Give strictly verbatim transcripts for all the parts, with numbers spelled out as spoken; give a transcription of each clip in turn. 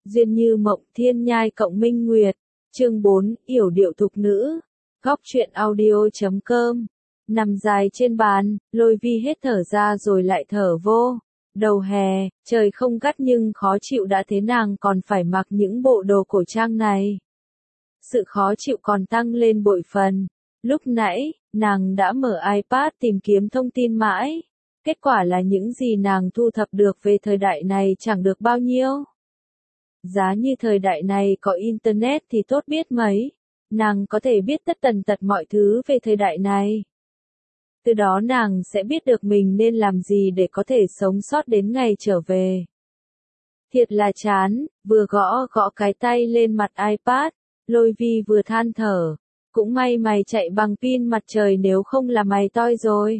Duyên như mộng thiên nhai cộng minh nguyệt. Chương bốn, yểu điệu thục nữ. Góc truyện audio chấm com. Nằm dài trên bàn, Lôi Vi hết thở ra rồi lại thở vô. Đầu hè, trời không gắt nhưng khó chịu đã thế nàng còn phải mặc những bộ đồ cổ trang này. Sự khó chịu còn tăng lên bội phần. Lúc nãy, nàng đã mở iPad tìm kiếm thông tin mãi. Kết quả là những gì nàng thu thập được về thời đại này chẳng được bao nhiêu. Giá như thời đại này có Internet thì tốt biết mấy. Nàng có thể biết tất tần tật mọi thứ về thời đại này. Từ đó nàng sẽ biết được mình nên làm gì để có thể sống sót đến ngày trở về. Thiệt là chán, vừa gõ gõ cái tay lên mặt iPad, Lôi Vi vừa than thở. Cũng may mày chạy bằng pin mặt trời nếu không là mày toi rồi.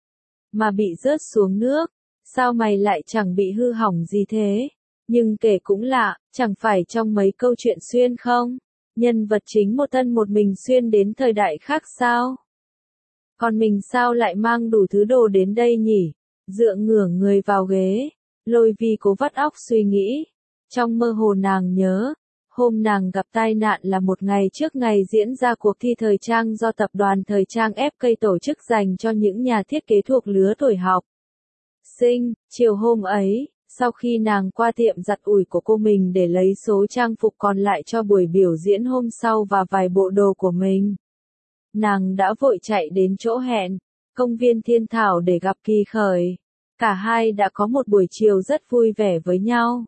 Mà bị rớt xuống nước, sao mày lại chẳng bị hư hỏng gì thế? Nhưng kể cũng lạ, chẳng phải trong mấy câu chuyện xuyên không? Nhân vật chính một thân một mình xuyên đến thời đại khác sao? Còn mình sao lại mang đủ thứ đồ đến đây nhỉ? Dựa ngửa người vào ghế, Lôi Vi cố vắt óc suy nghĩ. Trong mơ hồ nàng nhớ, hôm nàng gặp tai nạn là một ngày trước ngày diễn ra cuộc thi thời trang do tập đoàn thời trang ép ca tổ chức dành cho những nhà thiết kế thuộc lứa tuổi học sinh. Chiều hôm ấy, sau khi nàng qua tiệm giặt ủi của cô mình để lấy số trang phục còn lại cho buổi biểu diễn hôm sau và vài bộ đồ của mình, nàng đã vội chạy đến chỗ hẹn, công viên Thiên Thảo để gặp Kỳ Khởi. Cả hai đã có một buổi chiều rất vui vẻ với nhau.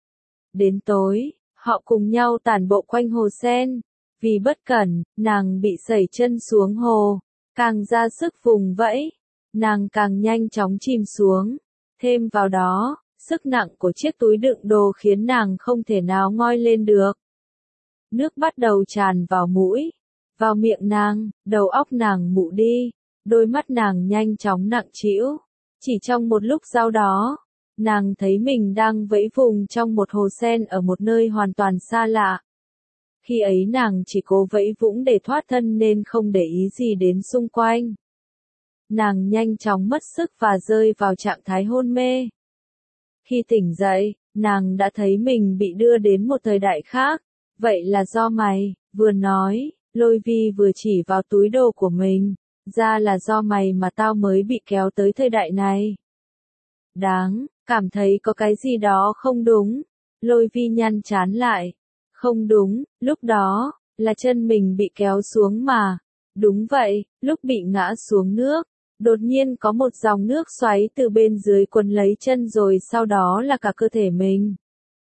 Đến tối, họ cùng nhau tản bộ quanh hồ sen. Vì bất cẩn, nàng bị sẩy chân xuống hồ, càng ra sức vùng vẫy, nàng càng nhanh chóng chìm xuống. Thêm vào đó, sức nặng của chiếc túi đựng đồ khiến nàng không thể nào ngoi lên được. Nước bắt đầu tràn vào mũi, vào miệng nàng, đầu óc nàng mụ đi, đôi mắt nàng nhanh chóng nặng trĩu. Chỉ trong một lúc sau đó, nàng thấy mình đang vẫy vùng trong một hồ sen ở một nơi hoàn toàn xa lạ. Khi ấy nàng chỉ cố vẫy vũng để thoát thân nên không để ý gì đến xung quanh. Nàng nhanh chóng mất sức và rơi vào trạng thái hôn mê. Khi tỉnh dậy, nàng đã thấy mình bị đưa đến một thời đại khác. Vậy là do mày, vừa nói, Lôi Vi vừa chỉ vào túi đồ của mình. Ra là do mày mà tao mới bị kéo tới thời đại này. Đáng, cảm thấy có cái gì đó không đúng. Lôi Vi nhăn trán lại. Không đúng, lúc đó, là chân mình bị kéo xuống mà. Đúng vậy, lúc bị ngã xuống nước, đột nhiên có một dòng nước xoáy từ bên dưới quấn lấy chân rồi sau đó là cả cơ thể mình.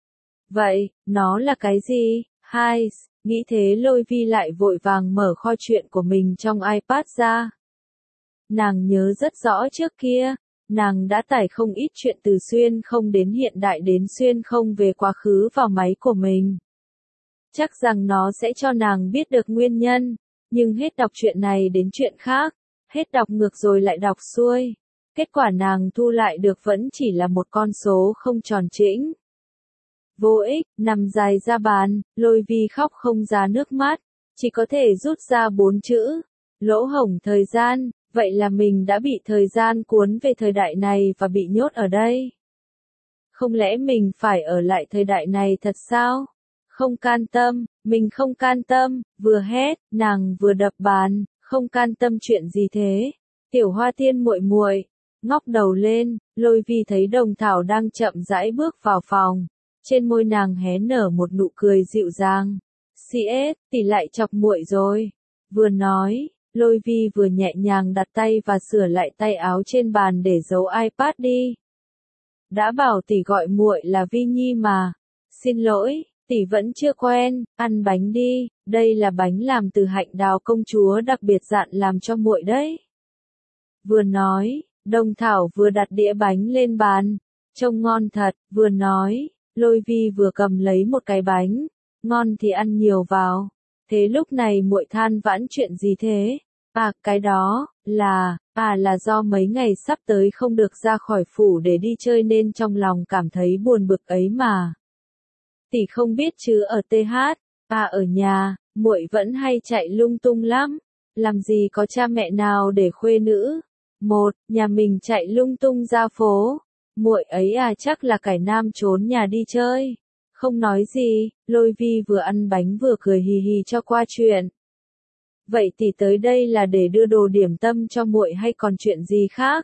Vậy, nó là cái gì? Hai, nghĩ thế Lôi Vi lại vội vàng mở kho chuyện của mình trong iPad ra. Nàng nhớ rất rõ trước kia, nàng đã tải không ít chuyện từ xuyên không đến hiện đại đến xuyên không về quá khứ vào máy của mình. Chắc rằng nó sẽ cho nàng biết được nguyên nhân, nhưng hết đọc chuyện này đến chuyện khác, hết đọc ngược rồi lại đọc xuôi. Kết quả nàng thu lại được vẫn chỉ là một con số không tròn chỉnh. Vô ích, nằm dài ra bàn, Lôi Vi khóc không ra nước mắt, chỉ có thể rút ra bốn chữ, lỗ hổng thời gian. Vậy là mình đã bị thời gian cuốn về thời đại này và bị nhốt ở đây. Không lẽ mình phải ở lại thời đại này thật sao? Không can tâm, mình không can tâm, vừa hét, nàng vừa đập bàn, không can tâm chuyện gì thế? Tiểu Hoa Tiên muội muội, ngóc đầu lên, Lôi Vi thấy Đồng Thảo đang chậm rãi bước vào phòng. Trên môi nàng hé nở một nụ cười dịu dàng. xê ét, tỷ lại chọc muội rồi. Vừa nói, Lôi Vi vừa nhẹ nhàng đặt tay và sửa lại tay áo trên bàn để giấu iPad đi. Đã bảo tỷ gọi muội là Vi Nhi mà. Xin lỗi, tỷ vẫn chưa quen, ăn bánh đi, đây là bánh làm từ hạnh đào công chúa đặc biệt dặn làm cho muội đấy. Vừa nói, Đồng Thảo vừa đặt đĩa bánh lên bàn, trông ngon thật, vừa nói, Lôi Vi vừa cầm lấy một cái bánh, ngon thì ăn nhiều vào. Thế lúc này muội than vãn chuyện gì thế? À, cái đó, là, à là do mấy ngày sắp tới không được ra khỏi phủ để đi chơi nên trong lòng cảm thấy buồn bực ấy mà. Tỷ không biết chứ ở tê hát, à ở nhà, muội vẫn hay chạy lung tung lắm. Làm gì có cha mẹ nào để khuê nữ. Một, nhà mình chạy lung tung ra phố. Muội ấy à chắc là cải nam trốn nhà đi chơi. Không nói gì, Lôi Vi vừa ăn bánh vừa cười hì hì cho qua chuyện. Vậy tỷ tới đây là để đưa đồ điểm tâm cho muội hay còn chuyện gì khác?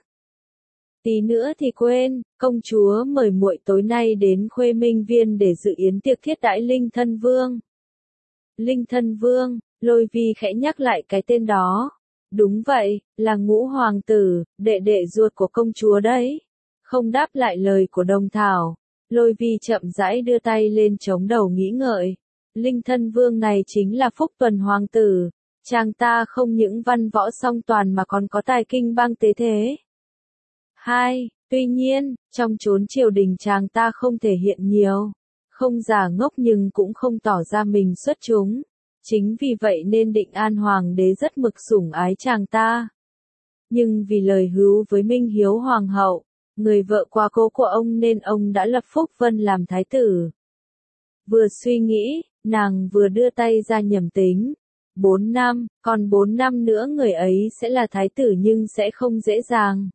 Tí nữa thì quên, công chúa mời muội tối nay đến Khuê Minh Viên để dự yến tiệc thiết đãi Linh Thân Vương. Linh Thân Vương, Lôi Vi khẽ nhắc lại cái tên đó. Đúng vậy, là Ngũ hoàng tử, đệ đệ ruột của công chúa đấy. Không đáp lại lời của Đồng Thảo, Lôi Vi chậm rãi đưa tay lên chống đầu nghĩ ngợi. Linh Thân Vương này chính là Phúc Tuần hoàng tử, chàng ta không những văn võ song toàn mà còn có tài kinh bang tế thế. Hai, tuy nhiên, trong chốn triều đình chàng ta không thể hiện nhiều, không giả ngốc nhưng cũng không tỏ ra mình xuất chúng. Chính vì vậy nên Định An hoàng đế rất mực sủng ái chàng ta. Nhưng vì lời hứa với Minh Hiếu hoàng hậu, người vợ quá cố của ông nên ông đã lập Phúc Vân làm thái tử. Vừa suy nghĩ, nàng vừa đưa tay ra nhẩm tính. Bốn năm, còn bốn năm nữa người ấy sẽ là thái tử nhưng sẽ không dễ dàng.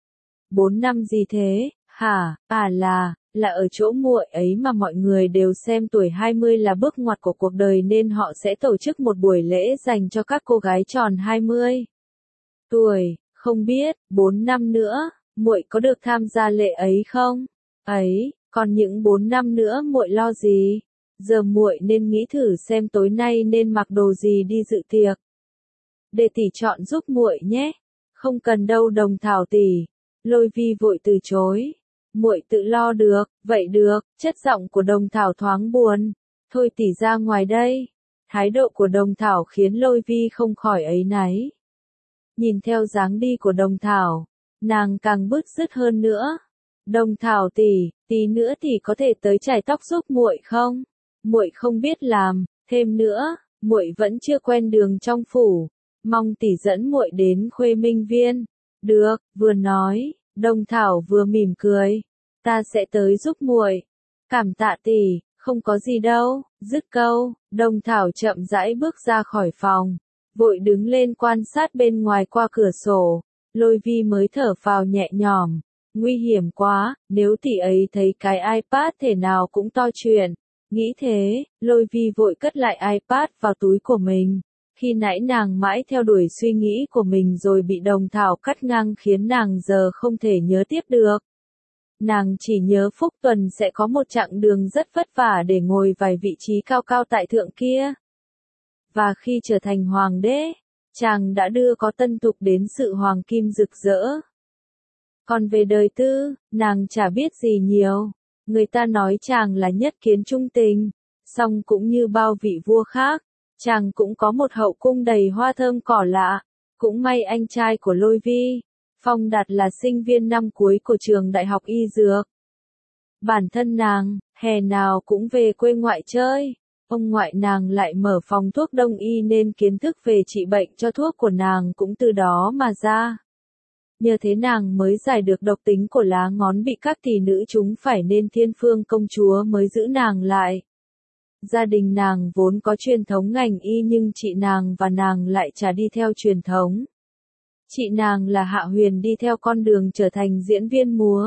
Bốn năm gì thế, hả, à là, là ở chỗ muội ấy mà mọi người đều xem tuổi hai mươi là bước ngoặt của cuộc đời nên họ sẽ tổ chức một buổi lễ dành cho các cô gái tròn hai mươi. Tuổi, không biết, bốn năm nữa, muội có được tham gia lễ ấy không? Ấy, còn những bốn năm nữa muội lo gì? Giờ muội nên nghĩ thử xem tối nay nên mặc đồ gì đi dự tiệc. Để tỷ chọn giúp muội nhé. Không cần đâu Đồng Thảo tỷ. Lôi Vi vội từ chối. Muội tự lo được, vậy được, chất giọng của Đồng Thảo thoáng buồn. Thôi tỷ ra ngoài đây. Thái độ của Đồng Thảo khiến Lôi Vi không khỏi áy náy. Nhìn theo dáng đi của Đồng Thảo, nàng càng bứt rứt hơn nữa. Đồng Thảo tỷ, tí nữa tỷ có thể tới chải tóc giúp muội không? Muội không biết làm, thêm nữa, muội vẫn chưa quen đường trong phủ, mong tỷ dẫn muội đến Khuê Minh Viên. Được, vừa nói, Đồng Thảo vừa mỉm cười, ta sẽ tới giúp muội. Cảm tạ tỷ, không có gì đâu. Dứt câu, Đồng Thảo chậm rãi bước ra khỏi phòng, vội đứng lên quan sát bên ngoài qua cửa sổ. Lôi Vi mới thở phào nhẹ nhõm. Nguy hiểm quá, nếu tỷ ấy thấy cái iPad thể nào cũng to chuyện. Nghĩ thế, Lôi Vi vội cất lại iPad vào túi của mình. Khi nãy nàng mãi theo đuổi suy nghĩ của mình rồi bị Đồng Thảo cắt ngang khiến nàng giờ không thể nhớ tiếp được. Nàng chỉ nhớ Phúc Tuần sẽ có một chặng đường rất vất vả để ngồi vài vị trí cao cao tại thượng kia. Và khi trở thành hoàng đế, chàng đã đưa có tân tục đến sự hoàng kim rực rỡ. Còn về đời tư, nàng chả biết gì nhiều. Người ta nói chàng là nhất kiến trung tình, song cũng như bao vị vua khác, chàng cũng có một hậu cung đầy hoa thơm cỏ lạ. Cũng may anh trai của Lôi Vi, Phong Đạt là sinh viên năm cuối của trường đại học y dược. Bản thân nàng, hè nào cũng về quê ngoại chơi, ông ngoại nàng lại mở phòng thuốc đông y nên kiến thức về trị bệnh cho thuốc của nàng cũng từ đó mà ra. Nhờ thế nàng mới giải được độc tính của lá ngón bị các tỷ nữ chúng phải nên Thiên Phương công chúa mới giữ nàng lại. Gia đình nàng vốn có truyền thống ngành y nhưng chị nàng và nàng lại chả đi theo truyền thống. Chị nàng là Hạ Huyền đi theo con đường trở thành diễn viên múa.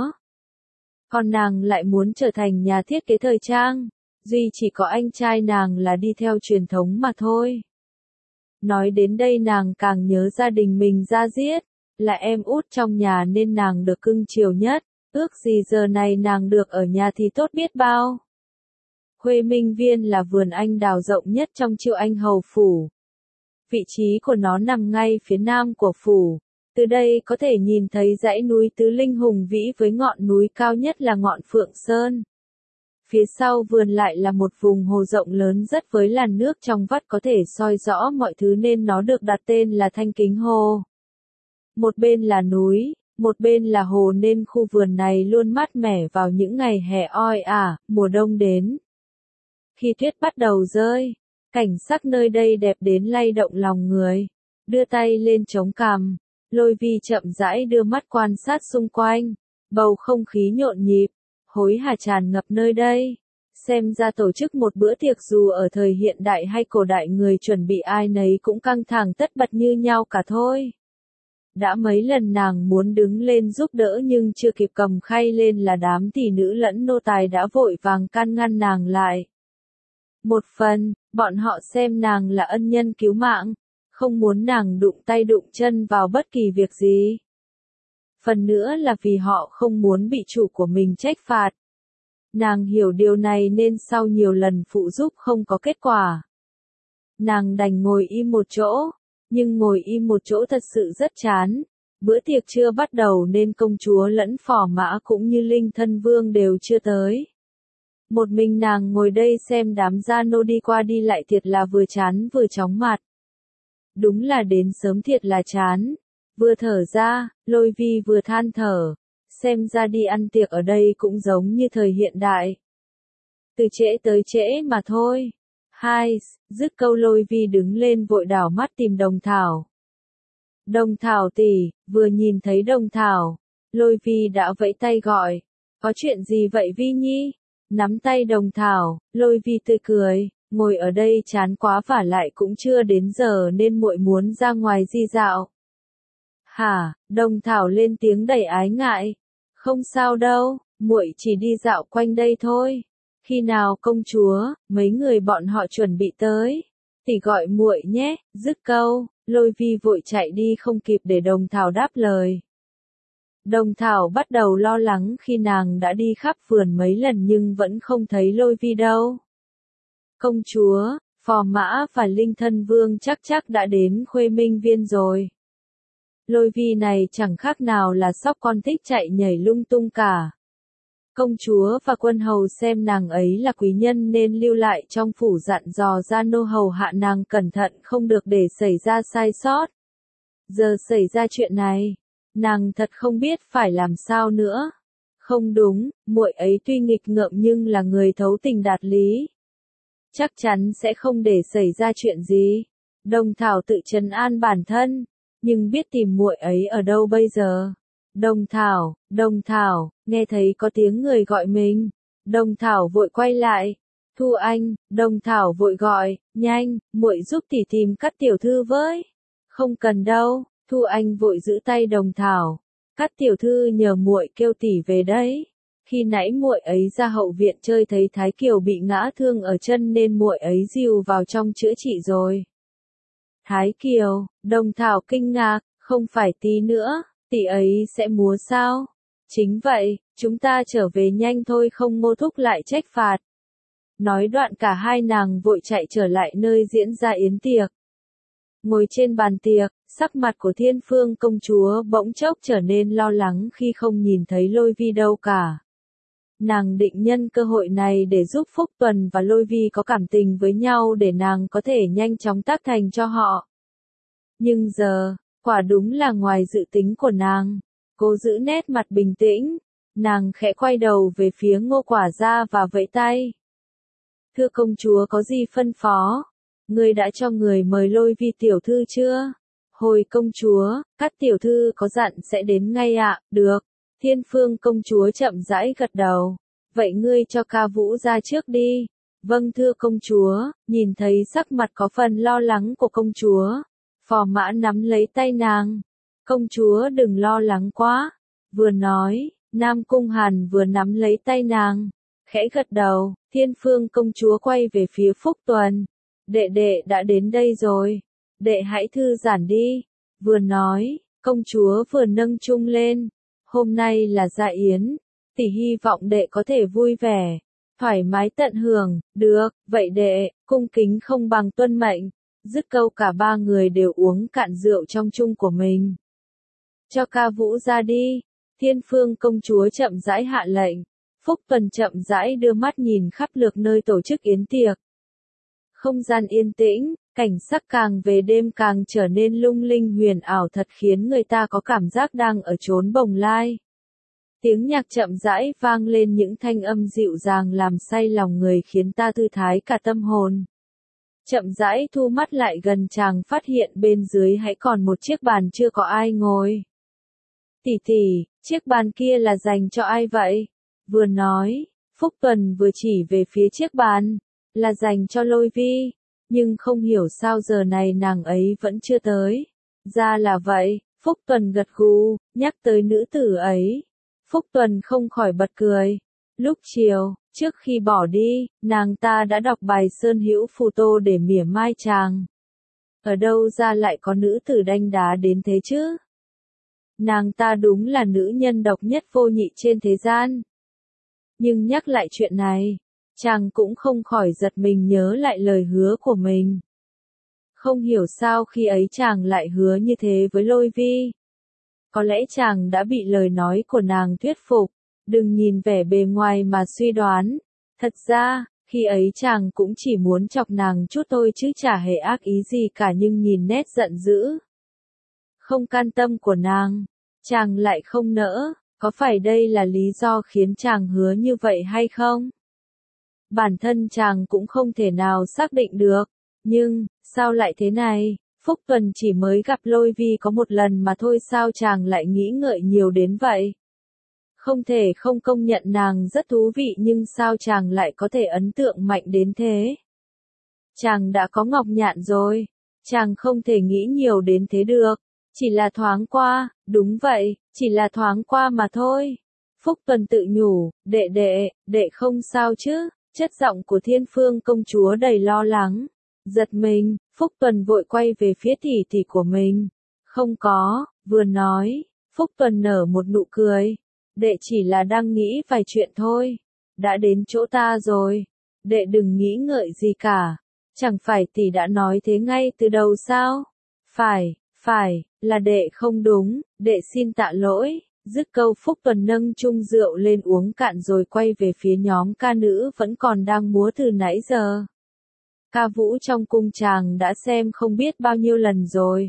Còn nàng lại muốn trở thành nhà thiết kế thời trang, duy chỉ có anh trai nàng là đi theo truyền thống mà thôi. Nói đến đây nàng càng nhớ gia đình mình ra diết. Là em út trong nhà nên nàng được cưng chiều nhất, ước gì giờ này nàng được ở nhà thì tốt biết bao. Khuê Minh Viên là vườn anh đào rộng nhất trong Triệu Anh Hầu Phủ. Vị trí của nó nằm ngay phía nam của phủ, từ đây có thể nhìn thấy dãy núi Tứ Linh hùng vĩ với ngọn núi cao nhất là ngọn Phượng Sơn. Phía sau vườn lại là một vùng hồ rộng lớn rất với làn nước trong vắt có thể soi rõ mọi thứ nên nó được đặt tên là Thanh Kính Hồ. Một bên là núi, một bên là hồ nên khu vườn này luôn mát mẻ vào những ngày hè oi ả, mùa đông đến. Khi tuyết bắt đầu rơi, cảnh sắc nơi đây đẹp đến lay động lòng người. Đưa tay lên chống cằm, Lôi Vi chậm rãi đưa mắt quan sát xung quanh, bầu không khí nhộn nhịp, hối hả tràn ngập nơi đây. Xem ra tổ chức một bữa tiệc dù ở thời hiện đại hay cổ đại người chuẩn bị ai nấy cũng căng thẳng tất bật như nhau cả thôi. Đã mấy lần nàng muốn đứng lên giúp đỡ nhưng chưa kịp cầm khay lên là đám tỷ nữ lẫn nô tài đã vội vàng can ngăn nàng lại. Một phần, bọn họ xem nàng là ân nhân cứu mạng, không muốn nàng đụng tay đụng chân vào bất kỳ việc gì. Phần nữa là vì họ không muốn bị chủ của mình trách phạt. Nàng hiểu điều này nên sau nhiều lần phụ giúp không có kết quả. Nàng đành ngồi im một chỗ, nhưng ngồi im một chỗ thật sự rất chán. Bữa tiệc chưa bắt đầu nên công chúa lẫn phò mã cũng như Linh Thân Vương đều chưa tới. Một mình nàng ngồi đây xem đám gia nô đi qua đi lại thiệt là vừa chán vừa chóng mặt. Đúng là đến sớm thiệt là chán. Vừa thở ra, Lôi Vi vừa than thở. Xem ra đi ăn tiệc ở đây cũng giống như thời hiện đại. Từ trễ tới trễ mà thôi. Hai, dứt câu Lôi Vi đứng lên vội đảo mắt tìm Đồng Thảo. Đồng Thảo tỷ, vừa nhìn thấy Đồng Thảo, Lôi Vi đã vẫy tay gọi. Có chuyện gì vậy Vi Nhi? Nắm tay Đồng Thảo, Lôi Vi tươi cười, ngồi ở đây chán quá vả lại cũng chưa đến giờ nên muội muốn ra ngoài di dạo. Hả? Đồng Thảo lên tiếng đầy ái ngại. Không sao đâu, muội chỉ đi dạo quanh đây thôi. Khi nào công chúa, mấy người bọn họ chuẩn bị tới, tỷ gọi muội nhé. Dứt câu, Lôi Vi vội chạy đi không kịp để Đồng Thảo đáp lời. Đồng Thảo bắt đầu lo lắng khi nàng đã đi khắp vườn mấy lần nhưng vẫn không thấy Lôi Vi đâu. Công chúa, phò mã và Linh Thân Vương chắc chắc đã đến Khuê Minh Viên rồi. Lôi Vi này chẳng khác nào là sóc con thích chạy nhảy lung tung cả. Công chúa và quân hầu xem nàng ấy là quý nhân nên lưu lại trong phủ dặn dò gia nô hầu hạ nàng cẩn thận không được để xảy ra sai sót. Giờ xảy ra chuyện này, nàng thật không biết phải làm sao nữa. Không đúng, muội ấy tuy nghịch ngợm nhưng là người thấu tình đạt lý. Chắc chắn sẽ không để xảy ra chuyện gì. Đồng Thảo tự trấn an bản thân, nhưng biết tìm muội ấy ở đâu bây giờ. Đồng Thảo, Đồng Thảo, nghe thấy có tiếng người gọi mình. Đồng Thảo vội quay lại. Thu Anh, Đồng Thảo vội gọi, nhanh, muội giúp tỷ tìm Cát tiểu thư với. Không cần đâu, Thu Anh vội giữ tay Đồng Thảo. Cát tiểu thư nhờ muội kêu tỷ về đấy. Khi nãy muội ấy ra hậu viện chơi thấy Thái Kiều bị ngã thương ở chân nên muội ấy dìu vào trong chữa trị rồi. Thái Kiều, Đồng Thảo kinh ngạc, không phải tí nữa, tỷ ấy sẽ múa sao? Chính vậy, chúng ta trở về nhanh thôi không Ngô thúc lại trách phạt. Nói đoạn cả hai nàng vội chạy trở lại nơi diễn ra yến tiệc. Ngồi trên bàn tiệc, sắc mặt của Thiên Phương công chúa bỗng chốc trở nên lo lắng khi không nhìn thấy Lôi Vi đâu cả. Nàng định nhân cơ hội này để giúp Phúc Tuần và Lôi Vi có cảm tình với nhau để nàng có thể nhanh chóng tác thành cho họ. Nhưng giờ, quả đúng là ngoài dự tính của nàng. Cố giữ nét mặt bình tĩnh, nàng khẽ quay đầu về phía Ngô Quả Gia và vẫy tay. Thưa công chúa có gì phân phó? Ngươi đã cho người mời Lôi Vi tiểu thư chưa? Hồi công chúa, Cát tiểu thư có dặn sẽ đến ngay ạ, được. Thiên Phương công chúa chậm rãi gật đầu. Vậy ngươi cho Ca Vũ ra trước đi. Vâng thưa công chúa, nhìn thấy sắc mặt có phần lo lắng của công chúa. Phò mã nắm lấy tay nàng. Công chúa đừng lo lắng quá. Vừa nói, Nam Cung Hàn vừa nắm lấy tay nàng. Khẽ gật đầu, Thiên Phương công chúa quay về phía Phúc Tuần. Đệ đệ đã đến đây rồi. Đệ hãy thư giãn đi. Vừa nói, công chúa vừa nâng chung lên. Hôm nay là dạ yến. Tỷ hy vọng đệ có thể vui vẻ, thoải mái tận hưởng. Được, vậy đệ, cung kính không bằng tuân mệnh. Dứt câu cả ba người đều uống cạn rượu trong chung của mình. Cho Ca Vũ ra đi. Thiên Phương công chúa chậm rãi hạ lệnh. Phúc Tuần chậm rãi đưa mắt nhìn khắp lượt nơi tổ chức yến tiệc. Không gian yên tĩnh, cảnh sắc càng về đêm càng trở nên lung linh huyền ảo thật khiến người ta có cảm giác đang ở chốn bồng lai. Tiếng nhạc chậm rãi vang lên những thanh âm dịu dàng làm say lòng người khiến ta thư thái cả tâm hồn. Chậm rãi thu mắt lại gần chàng phát hiện bên dưới hãy còn một chiếc bàn chưa có ai ngồi. Tỷ tỷ, chiếc bàn kia là dành cho ai vậy? Vừa nói, Phúc Tuần vừa chỉ về phía chiếc bàn, là dành cho Lôi Vi, nhưng không hiểu sao giờ này nàng ấy vẫn chưa tới. Ra là vậy, Phúc Tuần gật gù, nhắc tới nữ tử ấy. Phúc Tuần không khỏi bật cười. Lúc chiều, trước khi bỏ đi, nàng ta đã đọc bài Sơn Hữu Phù Tô để mỉa mai chàng. Ở đâu ra lại có nữ tử đanh đá đến thế chứ? Nàng ta đúng là nữ nhân độc nhất vô nhị trên thế gian. Nhưng nhắc lại chuyện này, chàng cũng không khỏi giật mình nhớ lại lời hứa của mình. Không hiểu sao khi ấy chàng lại hứa như thế với Lôi Vi. Có lẽ chàng đã bị lời nói của nàng thuyết phục, đừng nhìn vẻ bề ngoài mà suy đoán. Thật ra, khi ấy chàng cũng chỉ muốn chọc nàng chút thôi chứ chả hề ác ý gì cả, nhưng nhìn nét giận dữ, không can tâm của nàng, chàng lại không nỡ. Có phải đây là lý do khiến chàng hứa như vậy hay không? Bản thân chàng cũng không thể nào xác định được. Nhưng, sao lại thế này? Phúc Tuần chỉ mới gặp Lôi Vi có một lần mà thôi, sao chàng lại nghĩ ngợi nhiều đến vậy? Không thể không công nhận nàng rất thú vị, nhưng sao chàng lại có thể ấn tượng mạnh đến thế? Chàng đã có Ngọc Nhạn rồi, chàng không thể nghĩ nhiều đến thế được. Chỉ là thoáng qua, đúng vậy, chỉ là thoáng qua mà thôi. Phúc Tuần tự nhủ, đệ đệ, đệ không sao chứ? Chất giọng của Thiên Phương công chúa đầy lo lắng. Giật mình, Phúc Tuần vội quay về phía tỷ tỷ của mình. Không có, vừa nói, Phúc Tuần nở một nụ cười. Đệ chỉ là đang nghĩ vài chuyện thôi. Đã đến chỗ ta rồi. Đệ đừng nghĩ ngợi gì cả. Chẳng phải tỷ đã nói thế ngay từ đầu sao? Phải, phải, là đệ không đúng, đệ xin tạ lỗi. Dứt câu Phúc Tuần nâng chung rượu lên uống cạn rồi quay về phía nhóm ca nữ vẫn còn đang múa từ nãy giờ. Ca vũ trong cung chàng đã xem không biết bao nhiêu lần rồi.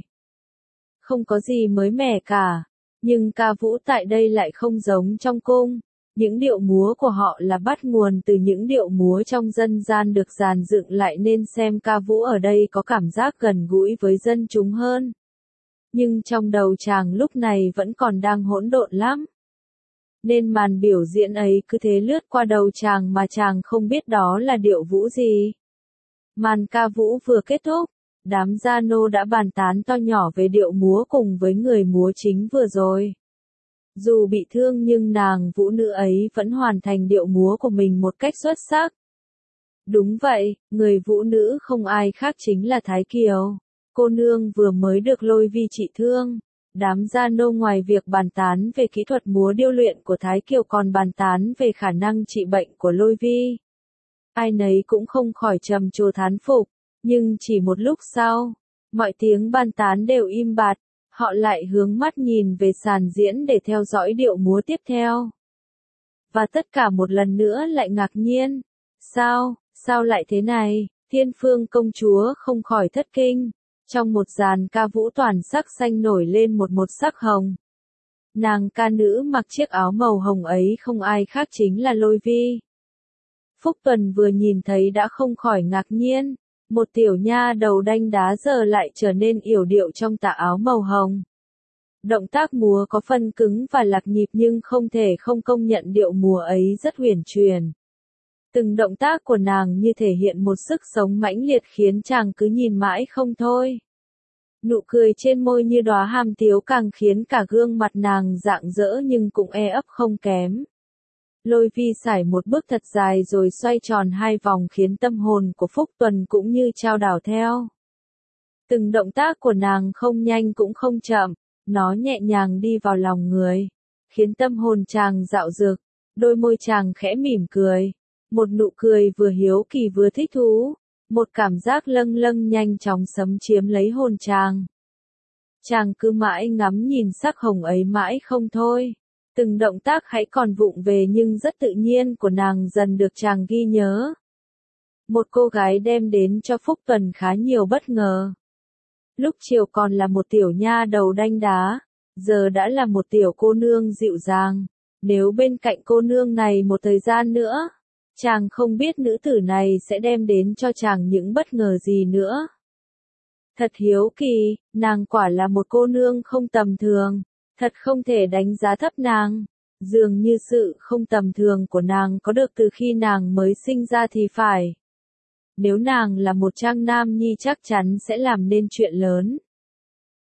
Không có gì mới mẻ cả, nhưng ca vũ tại đây lại không giống trong cung. Những điệu múa của họ là bắt nguồn từ những điệu múa trong dân gian được dàn dựng lại nên xem ca vũ ở đây có cảm giác gần gũi với dân chúng hơn. Nhưng trong đầu chàng lúc này vẫn còn đang hỗn độn lắm. Nên màn biểu diễn ấy cứ thế lướt qua đầu chàng mà chàng không biết đó là điệu vũ gì. Màn ca vũ vừa kết thúc, đám gia nô đã bàn tán to nhỏ về điệu múa cùng với người múa chính vừa rồi. Dù bị thương nhưng nàng vũ nữ ấy vẫn hoàn thành điệu múa của mình một cách xuất sắc. Đúng vậy, người vũ nữ không ai khác chính là Thái Kiều. Cô nương vừa mới được Lôi Vi trị thương. Đám gia nô ngoài việc bàn tán về kỹ thuật múa điêu luyện của Thái Kiều còn bàn tán về khả năng trị bệnh của Lôi Vi. Ai nấy cũng không khỏi trầm trồ thán phục, nhưng chỉ một lúc sau, mọi tiếng bàn tán đều im bặt, họ lại hướng mắt nhìn về sàn diễn để theo dõi điệu múa tiếp theo. Và tất cả một lần nữa lại ngạc nhiên. Sao, sao lại thế này? Thiên Phương công chúa không khỏi thất kinh. Trong một dàn ca vũ toàn sắc xanh nổi lên một một sắc hồng. Nàng ca nữ mặc chiếc áo màu hồng ấy không ai khác chính là Lôi Vi. Phúc Tuần vừa nhìn thấy đã không khỏi ngạc nhiên, một tiểu nha đầu đanh đá giờ lại trở nên yểu điệu trong tà áo màu hồng. Động tác múa có phân cứng và lạc nhịp nhưng không thể không công nhận điệu múa ấy rất huyền truyền. Từng động tác của nàng như thể hiện một sức sống mãnh liệt khiến chàng cứ nhìn mãi không thôi. Nụ cười trên môi như đóa hàm tiếu càng khiến cả gương mặt nàng rạng rỡ nhưng cũng e ấp không kém. Lôi Vi sải một bước thật dài rồi xoay tròn hai vòng khiến tâm hồn của Phúc Tuần cũng như chao đảo theo. Từng động tác của nàng không nhanh cũng không chậm, nó nhẹ nhàng đi vào lòng người, khiến tâm hồn chàng dạo dực, đôi môi chàng khẽ mỉm cười, một nụ cười vừa hiếu kỳ vừa thích thú, một cảm giác lâng lâng nhanh chóng xâm chiếm lấy hồn chàng. Chàng cứ mãi ngắm nhìn sắc hồng ấy mãi không thôi. Từng động tác hãy còn vụng về nhưng rất tự nhiên của nàng dần được chàng ghi nhớ. Một cô gái đem đến cho Phúc Tuần khá nhiều bất ngờ. Lúc chiều còn là một tiểu nha đầu đanh đá, giờ đã là một tiểu cô nương dịu dàng. Nếu bên cạnh cô nương này một thời gian nữa, chàng không biết nữ tử này sẽ đem đến cho chàng những bất ngờ gì nữa. Thật hiếu kỳ, nàng quả là một cô nương không tầm thường. Thật không thể đánh giá thấp nàng. Dường như sự không tầm thường của nàng có được từ khi nàng mới sinh ra thì phải. Nếu nàng là một trang nam nhi chắc chắn sẽ làm nên chuyện lớn.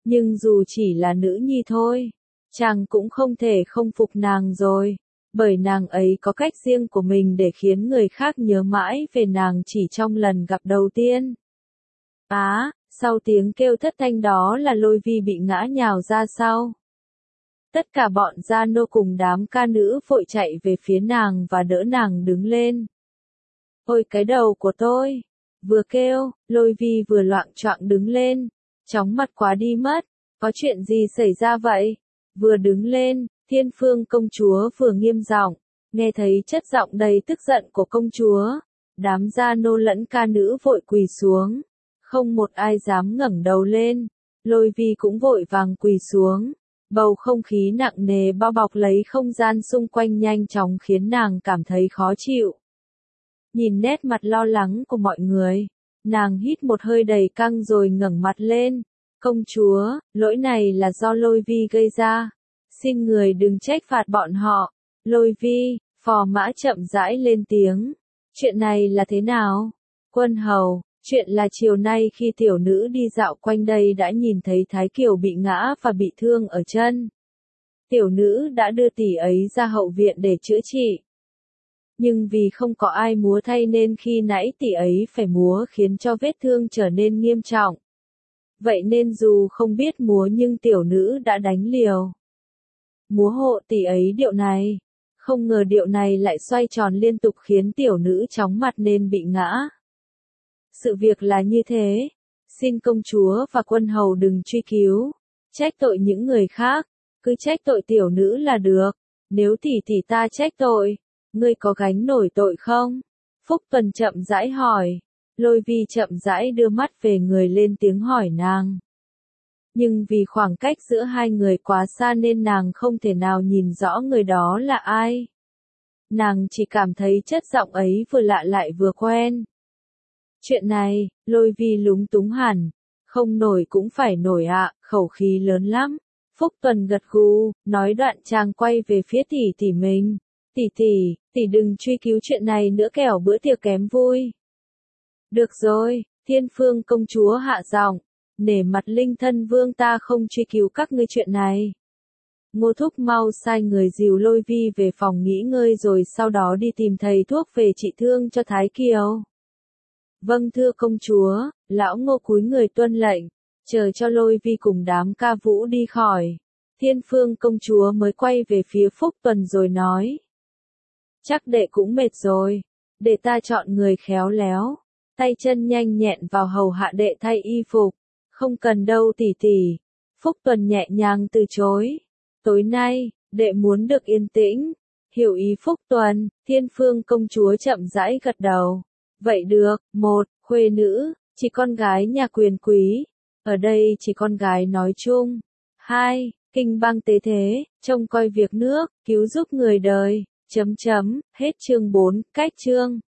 Nhưng dù chỉ là nữ nhi thôi, chàng cũng không thể không phục nàng rồi, bởi nàng ấy có cách riêng của mình để khiến người khác nhớ mãi về nàng chỉ trong lần gặp đầu tiên. Á, sau tiếng kêu thất thanh đó là Lôi Vi bị ngã nhào ra sau. Tất cả bọn gia nô cùng đám ca nữ vội chạy về phía nàng và đỡ nàng đứng lên. Ôi cái đầu của tôi! Vừa kêu, Lôi Vi vừa loạng choạng đứng lên, chóng mặt quá đi mất, có chuyện gì xảy ra vậy? Vừa đứng lên, Thiên Phương công chúa vừa nghiêm giọng, nghe thấy chất giọng đầy tức giận của công chúa, đám gia nô lẫn ca nữ vội quỳ xuống, không một ai dám ngẩng đầu lên, Lôi Vi cũng vội vàng quỳ xuống, bầu không khí nặng nề bao bọc lấy không gian xung quanh nhanh chóng khiến nàng cảm thấy khó chịu. Nhìn nét mặt lo lắng của mọi người, nàng hít một hơi đầy căng rồi ngẩng mặt lên, công chúa, lỗi này là do Lôi Vi gây ra. Xin người đừng trách phạt bọn họ. Lôi Vi, phò mã chậm rãi lên tiếng. Chuyện này là thế nào? Quân hầu, chuyện là chiều nay khi tiểu nữ đi dạo quanh đây đã nhìn thấy Thái Kiều bị ngã và bị thương ở chân. Tiểu nữ đã đưa tỷ ấy ra hậu viện để chữa trị. Nhưng vì không có ai múa thay nên khi nãy tỷ ấy phải múa khiến cho vết thương trở nên nghiêm trọng. Vậy nên dù không biết múa nhưng tiểu nữ đã đánh liều. Múa hộ tỷ ấy điệu này, không ngờ điệu này lại xoay tròn liên tục khiến tiểu nữ chóng mặt nên bị ngã. Sự việc là như thế, xin công chúa và quân hầu đừng truy cứu, trách tội những người khác, cứ trách tội tiểu nữ là được, nếu tỷ tỷ ta trách tội, ngươi có gánh nổi tội không? Phúc Tuần chậm rãi hỏi, Lôi Vi chậm rãi đưa mắt về người lên tiếng hỏi nàng. Nhưng vì khoảng cách giữa hai người quá xa nên nàng không thể nào nhìn rõ người đó là ai. Nàng chỉ cảm thấy chất giọng ấy vừa lạ lại vừa quen. Chuyện này, Lôi Vi lúng túng hẳn, không nổi cũng phải nổi ạ, khẩu khí lớn lắm. Phúc Tuần gật gù, nói đoạn chàng quay về phía tỷ tỷ mình. Tỷ tỷ, tỷ đừng truy cứu chuyện này nữa kẻo bữa tiệc kém vui. Được rồi, Thiên Phương công chúa hạ giọng. Nể mặt linh thân vương ta không truy cứu các ngươi chuyện này. Ngô Thúc mau sai người dìu Lôi Vi về phòng nghỉ ngơi rồi sau đó đi tìm thầy thuốc về trị thương cho Thái Kiều. Vâng thưa công chúa, lão Ngô cúi người tuân lệnh, chờ cho Lôi Vi cùng đám ca vũ đi khỏi. Thiên Phương công chúa mới quay về phía Phúc Tuần rồi nói. Chắc đệ cũng mệt rồi, để ta chọn người khéo léo, tay chân nhanh nhẹn vào hầu hạ đệ thay y phục. Không cần đâu tỷ tỷ. Phúc Tuần nhẹ nhàng từ chối. Tối nay, đệ muốn được yên tĩnh. Hiểu ý Phúc Tuần, Thiên Phương công chúa chậm rãi gật đầu. Vậy được, một, khuê nữ, chỉ con gái nhà quyền quý. Ở đây chỉ con gái nói chung. Hai, kinh bang tế thế, trông coi việc nước, cứu giúp người đời. Chấm chấm, hết chương bốn, cách chương.